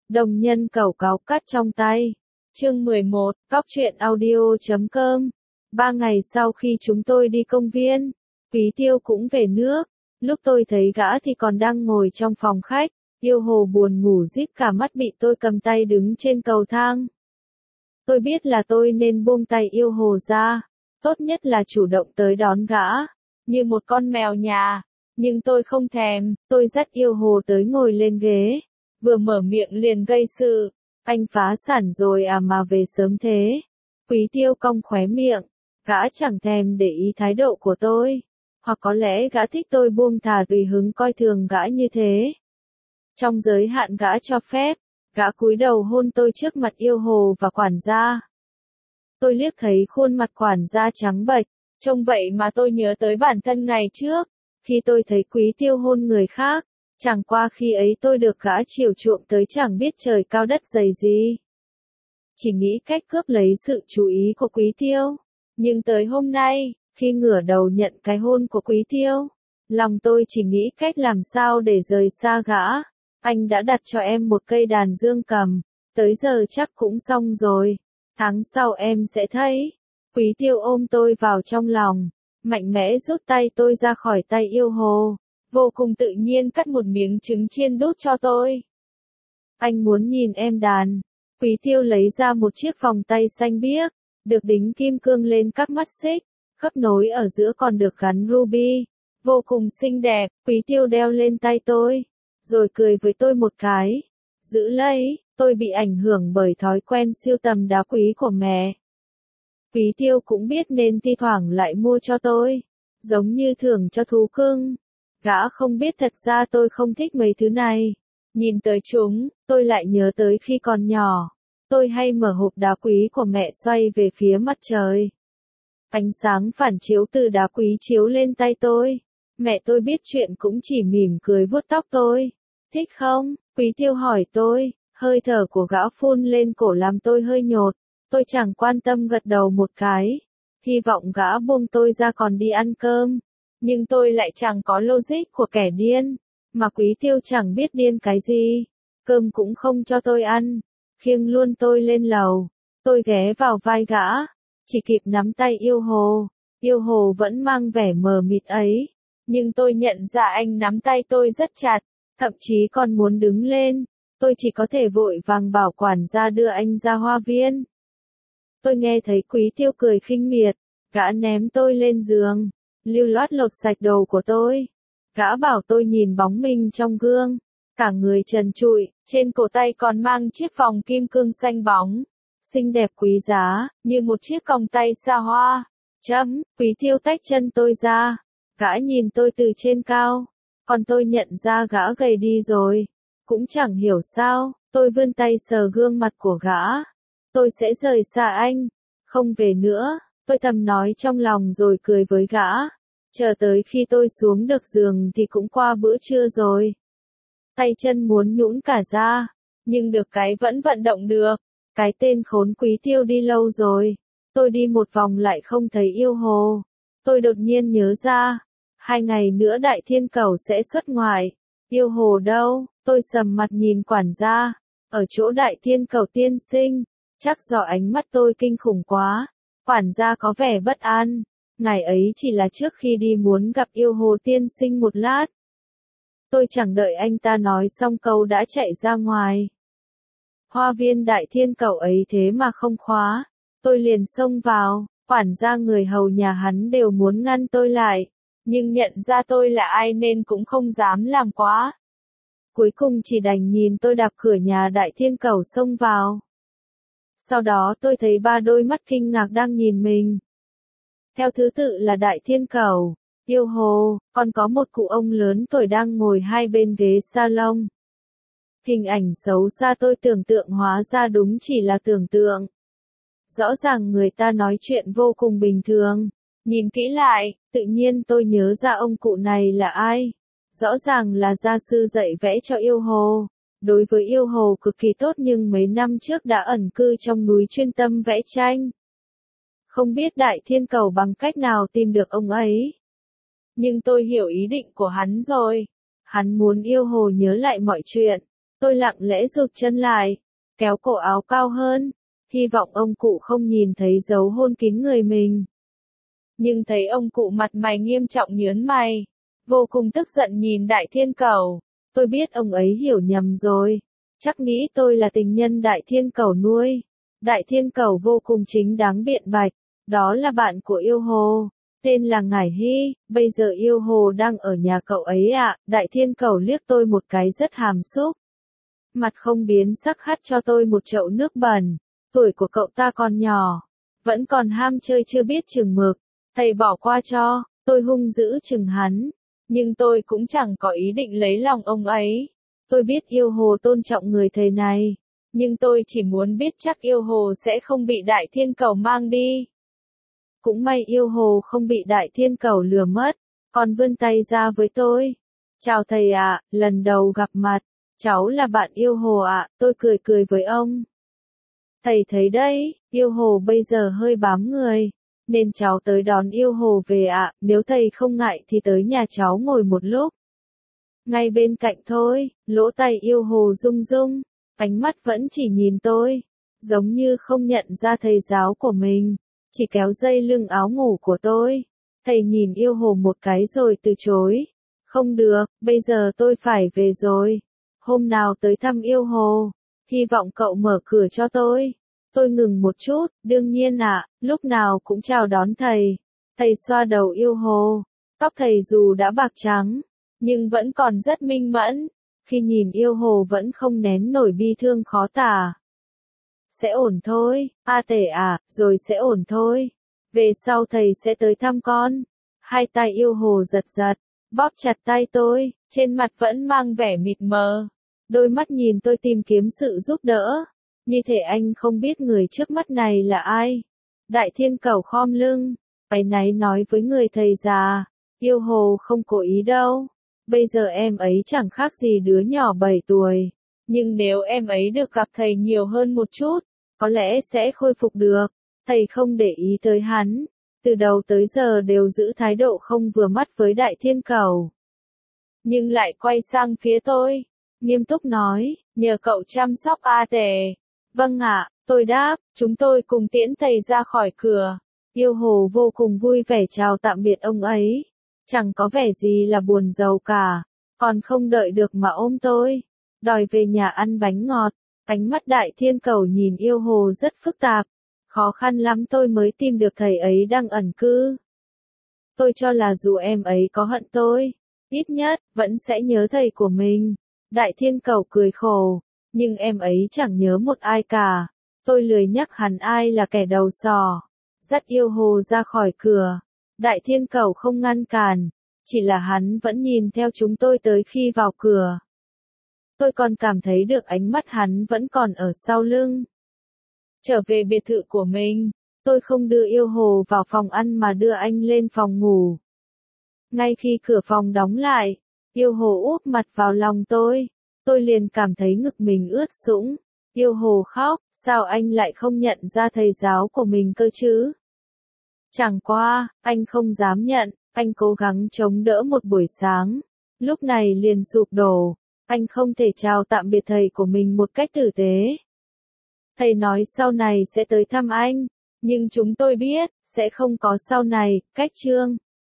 Đồng nhân cẩu cáu cắt trong tay. Chương 11, Cóc truyện audio.com. 3 ngày sau khi chúng tôi đi công viên, Quý Tiêu cũng về nước. Lúc tôi thấy gã thì còn đang ngồi trong phòng khách, Yêu Hồ buồn ngủ díp cả mắt bị tôi cầm tay đứng trên cầu thang. Tôi biết là tôi nên buông tay Yêu Hồ ra, tốt nhất là chủ động tới đón gã, như một con mèo nhà. Nhưng tôi không thèm, tôi dắt Yêu Hồ tới ngồi lên ghế, vừa mở miệng liền gây sự. Anh phá sản rồi à mà về sớm thế? Quý Tiêu cong khóe miệng, gã chẳng thèm để ý thái độ của tôi. Hoặc có lẽ gã thích tôi buông thả tùy hứng coi thường gã như thế. Trong giới hạn gã cho phép, gã cúi đầu hôn tôi trước mặt Yêu Hồ và quản gia. Tôi liếc thấy khuôn mặt quản gia trắng bệch, trông vậy mà tôi nhớ tới bản thân ngày trước, khi tôi thấy Quý Tiêu hôn người khác. Chẳng qua khi ấy tôi được gã chiều chuộng tới chẳng biết trời cao đất dày gì. Chỉ nghĩ cách cướp lấy sự chú ý của Quý Tiêu. Nhưng tới hôm nay, khi ngửa đầu nhận cái hôn của Quý Tiêu, lòng tôi chỉ nghĩ cách làm sao để rời xa gã. Anh đã đặt cho em một cây đàn dương cầm, tới giờ chắc cũng xong rồi. Tháng sau em sẽ thấy. Quý Tiêu ôm tôi vào trong lòng, mạnh mẽ rút tay tôi ra khỏi tay Yêu Hồ. Vô cùng tự nhiên cắt một miếng trứng chiên đút cho tôi. Anh muốn nhìn em đàn. Quý Tiêu lấy ra một chiếc vòng tay xanh biếc, được đính kim cương lên các mắt xích, khớp nối ở giữa còn được gắn ruby. Vô cùng xinh đẹp, Quý Tiêu đeo lên tay tôi, rồi cười với tôi một cái. Giữ lấy, tôi bị ảnh hưởng bởi thói quen sưu tầm đá quý của mẹ. Quý Tiêu cũng biết nên thi thoảng lại mua cho tôi, giống như thưởng cho thú cưng. Gã không biết thật ra tôi không thích mấy thứ này. Nhìn tới chúng, tôi lại nhớ tới khi còn nhỏ. Tôi hay mở hộp đá quý của mẹ xoay về phía mặt trời. Ánh sáng phản chiếu từ đá quý chiếu lên tay tôi. Mẹ tôi biết chuyện cũng chỉ mỉm cười vuốt tóc tôi. Thích không? Quý Tiêu hỏi tôi. Hơi thở của gã phun lên cổ làm tôi hơi nhột. Tôi chẳng quan tâm gật đầu một cái. Hy vọng gã buông tôi ra còn đi ăn cơm. Nhưng tôi lại chẳng có logic của kẻ điên, mà Quý Tiêu chẳng biết điên cái gì. Cơm cũng không cho tôi ăn, khiêng luôn tôi lên lầu. Tôi ghé vào vai gã, chỉ kịp nắm tay Yêu Hồ. Yêu Hồ vẫn mang vẻ mờ mịt ấy, nhưng tôi nhận ra anh nắm tay tôi rất chặt, thậm chí còn muốn đứng lên. Tôi chỉ có thể vội vàng bảo quản gia đưa anh ra hoa viên. Tôi nghe thấy Quý Tiêu cười khinh miệt, gã ném tôi lên giường, lưu loát lột sạch đồ của tôi. Gã bảo tôi nhìn bóng mình trong gương, cả người trần trụi, trên cổ tay còn mang chiếc vòng kim cương xanh bóng, xinh đẹp quý giá, như một chiếc còng tay xa hoa. Quý Tiêu tách chân tôi ra, gã nhìn tôi từ trên cao, còn tôi nhận ra gã gầy đi rồi. Cũng chẳng hiểu sao, tôi vươn tay sờ gương mặt của gã. Tôi sẽ rời xa anh, không về nữa. Tôi thầm nói trong lòng rồi cười với gã. Chờ tới khi tôi xuống được giường thì cũng qua bữa trưa rồi. Tay chân muốn nhũn cả ra, nhưng được cái vẫn vận động được. Cái tên khốn Quý Tiêu đi lâu rồi. Tôi đi một vòng lại không thấy Yêu Hồ. Tôi đột nhiên nhớ ra, 2 ngày nữa Đại Thiên Cẩu sẽ xuất ngoại. Yêu Hồ đâu? Tôi sầm mặt nhìn quản gia. Ở chỗ Đại Thiên Cẩu tiên sinh. Chắc do ánh mắt tôi kinh khủng quá. Quản gia có vẻ bất an. Ngày ấy chỉ là trước khi đi muốn gặp Yêu Hồ tiên sinh một lát. Tôi chẳng đợi anh ta nói xong câu đã chạy ra ngoài. Hoa viên Đại Thiên Cẩu ấy thế mà không khóa. Tôi liền xông vào, quản gia người hầu nhà hắn đều muốn ngăn tôi lại. Nhưng nhận ra tôi là ai nên cũng không dám làm quá. Cuối cùng chỉ đành nhìn tôi đạp cửa nhà Đại Thiên Cẩu xông vào. Sau đó tôi thấy 3 đôi mắt kinh ngạc đang nhìn mình. Theo thứ tự là Đại Thiên Cẩu, Yêu Hồ, còn có một cụ ông lớn tuổi đang ngồi hai bên ghế salon. Hình ảnh xấu xa tôi tưởng tượng hóa ra đúng chỉ là tưởng tượng. Rõ ràng người ta nói chuyện vô cùng bình thường. Nhìn kỹ lại, tự nhiên tôi nhớ ra ông cụ này là ai. Rõ ràng là gia sư dạy vẽ cho Yêu Hồ. Đối với Yêu Hồ cực kỳ tốt nhưng mấy năm trước đã ẩn cư trong núi chuyên tâm vẽ tranh. Không biết Đại Thiên Cẩu bằng cách nào tìm được ông ấy. Nhưng tôi hiểu ý định của hắn rồi. Hắn muốn Yêu Hồ nhớ lại mọi chuyện. Tôi lặng lẽ rụt chân lại, kéo cổ áo cao hơn, hy vọng ông cụ không nhìn thấy dấu hôn kín người mình. Nhưng thấy ông cụ mặt mày nghiêm trọng nhớn mày, vô cùng tức giận nhìn Đại Thiên Cẩu. Tôi biết ông ấy hiểu nhầm rồi, chắc nghĩ tôi là tình nhân Đại Thiên Cẩu nuôi. Đại Thiên Cẩu vô cùng chính đáng biện bạch, đó là bạn của Yêu Hồ, tên là Ngải Hy, bây giờ Yêu Hồ đang ở nhà cậu ấy ạ. Đại Thiên Cẩu liếc tôi một cái rất hàm xúc, mặt không biến sắc hắt cho tôi một chậu nước bẩn. Tuổi của cậu ta còn nhỏ, vẫn còn ham chơi chưa biết chừng mực, thầy bỏ qua cho. Tôi hung dữ chừng hắn, nhưng tôi cũng chẳng có ý định lấy lòng ông ấy. Tôi biết Yêu Hồ tôn trọng người thầy này, nhưng tôi chỉ muốn biết chắc Yêu Hồ sẽ không bị Đại Thiên Cẩu mang đi. Cũng may Yêu Hồ không bị Đại Thiên Cẩu lừa mất, còn vươn tay ra với tôi. Chào thầy ạ, lần đầu gặp mặt, cháu là bạn Yêu Hồ ạ. Tôi cười cười với ông. Thầy thấy đấy, Yêu Hồ bây giờ hơi bám người, nên cháu tới đón Yêu Hồ về ạ. Nếu thầy không ngại thì tới nhà cháu ngồi một lúc. Ngay bên cạnh thôi. Lỗ tai Yêu Hồ rung rung, ánh mắt vẫn chỉ nhìn tôi, giống như không nhận ra thầy giáo của mình, chỉ kéo dây lưng áo ngủ của tôi. Thầy nhìn Yêu Hồ một cái rồi từ chối. Không được, bây giờ tôi phải về rồi. Hôm nào tới thăm Yêu Hồ, hy vọng cậu mở cửa cho tôi. Tôi ngừng một chút, đương nhiên ạ, lúc nào cũng chào đón thầy. Thầy xoa đầu Yêu Hồ, tóc thầy dù đã bạc trắng, nhưng vẫn còn rất minh mẫn. Khi nhìn Yêu Hồ vẫn không nén nổi bi thương khó tả. Sẽ ổn thôi, A Tể à, rồi sẽ ổn thôi. Về sau thầy sẽ tới thăm con. Hai tay Yêu Hồ giật giật, bóp chặt tay tôi, trên mặt vẫn mang vẻ mịt mờ. Đôi mắt nhìn tôi tìm kiếm sự giúp đỡ, như thể anh không biết người trước mắt này là ai. Đại Thiên Cẩu khom lưng, áy náy nói với người thầy già, Yêu Hồ không cố ý đâu. Bây giờ em ấy chẳng khác gì đứa nhỏ 7 tuổi. Nhưng nếu em ấy được gặp thầy nhiều hơn một chút, có lẽ sẽ khôi phục được. Thầy không để ý tới hắn, từ đầu tới giờ đều giữ thái độ không vừa mắt với Đại Thiên Cẩu. Nhưng lại quay sang phía tôi, nghiêm túc nói, nhờ cậu chăm sóc A Tề. Vâng ạ, tôi đáp, chúng tôi cùng tiễn thầy ra khỏi cửa. Yêu Hồ vô cùng vui vẻ chào tạm biệt ông ấy, chẳng có vẻ gì là buồn rầu cả, còn không đợi được mà ôm tôi, đòi về nhà ăn bánh ngọt. Ánh mắt Đại Thiên Cẩu nhìn Yêu Hồ rất phức tạp, khó khăn lắm tôi mới tìm được thầy ấy đang ẩn cư. Tôi cho là dù em ấy có hận tôi, ít nhất, vẫn sẽ nhớ thầy của mình. Đại Thiên Cẩu cười khổ, nhưng em ấy chẳng nhớ một ai cả. Tôi lười nhắc hắn ai là kẻ đầu sỏ. Dắt Yêu Hồ ra khỏi cửa. Đại Thiên Cẩu không ngăn cản, chỉ là hắn vẫn nhìn theo chúng tôi tới khi vào cửa. Tôi còn cảm thấy được ánh mắt hắn vẫn còn ở sau lưng. Trở về biệt thự của mình, tôi không đưa Yêu Hồ vào phòng ăn mà đưa anh lên phòng ngủ. Ngay khi cửa phòng đóng lại, Yêu Hồ úp mặt vào lòng tôi liền cảm thấy ngực mình ướt sũng. Yêu Hồ khóc, sao anh lại không nhận ra thầy giáo của mình cơ chứ? Chẳng qua, anh không dám nhận, anh cố gắng chống đỡ một buổi sáng, lúc này liền sụp đổ, anh không thể chào tạm biệt thầy của mình một cách tử tế. Thầy nói sau này sẽ tới thăm anh, nhưng chúng tôi biết, sẽ không có sau này. Cách chương